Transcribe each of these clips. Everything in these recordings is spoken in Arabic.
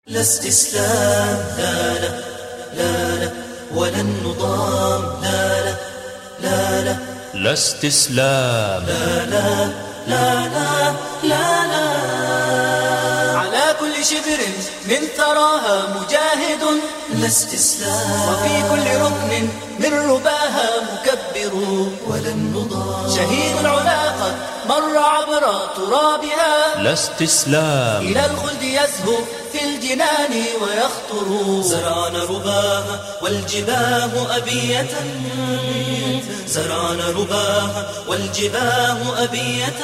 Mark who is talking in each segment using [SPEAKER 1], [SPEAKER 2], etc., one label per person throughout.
[SPEAKER 1] لا استسلام، لا لا لا لا، ولن نضام، لا لا لا لا.
[SPEAKER 2] لا استسلام،
[SPEAKER 1] لا لا لا لا لا لا. على كل شبر من ثراها مجاهد، لا استسلام، وفي كل ركن من رباها مكبر، ولن نضام. شهيد العلا قد مر عبر ترابها،
[SPEAKER 2] لا استسلام،
[SPEAKER 1] إلى الخلد يزهو في الجنان ويخطر. زرعنا رباها والجباه أبية، زرعنا رباها والجباه أبية،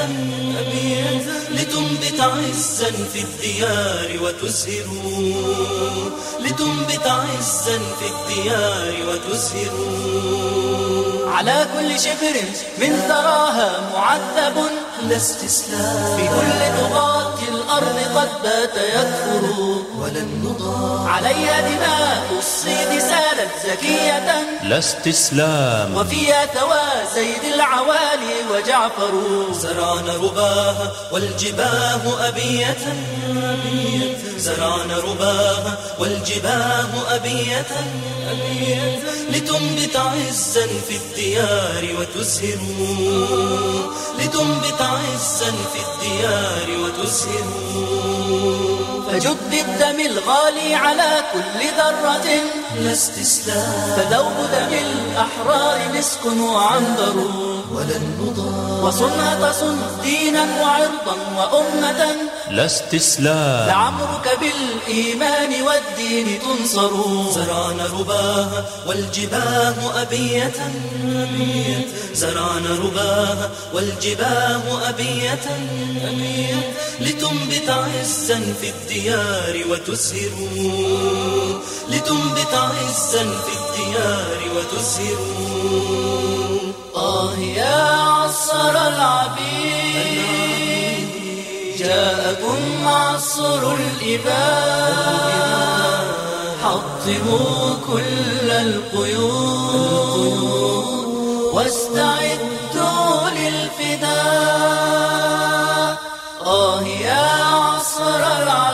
[SPEAKER 1] لتنبت عزا في الديار وتزهر، لتنبت عزا في الديار وتزهر. على كل شبر من ثراها معذب، لا استسلام، في كل طغاة الأرض قد بات يكفر، ولن نضام. عليها دماء الصيد سالت زكية،
[SPEAKER 2] لا استسلام،
[SPEAKER 1] وفيها ثوى زيد العوالي وجعفر. زرعنا رباها والجباه أبية، زرعنا رباها والجباه أبية، لتنبت عزا في الديار وتزهر، لتنبت عزا في الديار وتزهر. فجد بالدم الغالي على كل ذرة، لا استسلام، فذوب دم الأحرار مسك وعنبر، ولن نضام. وصنها تصن دينا وعرضا وأمة،
[SPEAKER 2] لا استسلام،
[SPEAKER 1] لعمرك بالإيمان والدين تنصر. زرعنا رباها والجباه أبية، زرعنا رباها والجباه أبية، لتنبت عزا في الديار وتزهر، لتنبت عزا في الديار وتزهر. يا عصر العبيد، جاءكم عصر الإباء، حطموا كل القيود واستعدوا للفداء. يا عصر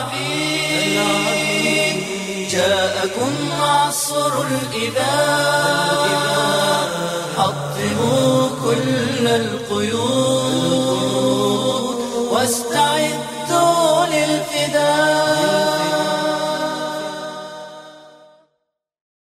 [SPEAKER 1] العبيد، جاءكم عصر الإباء، حطموا كل القيود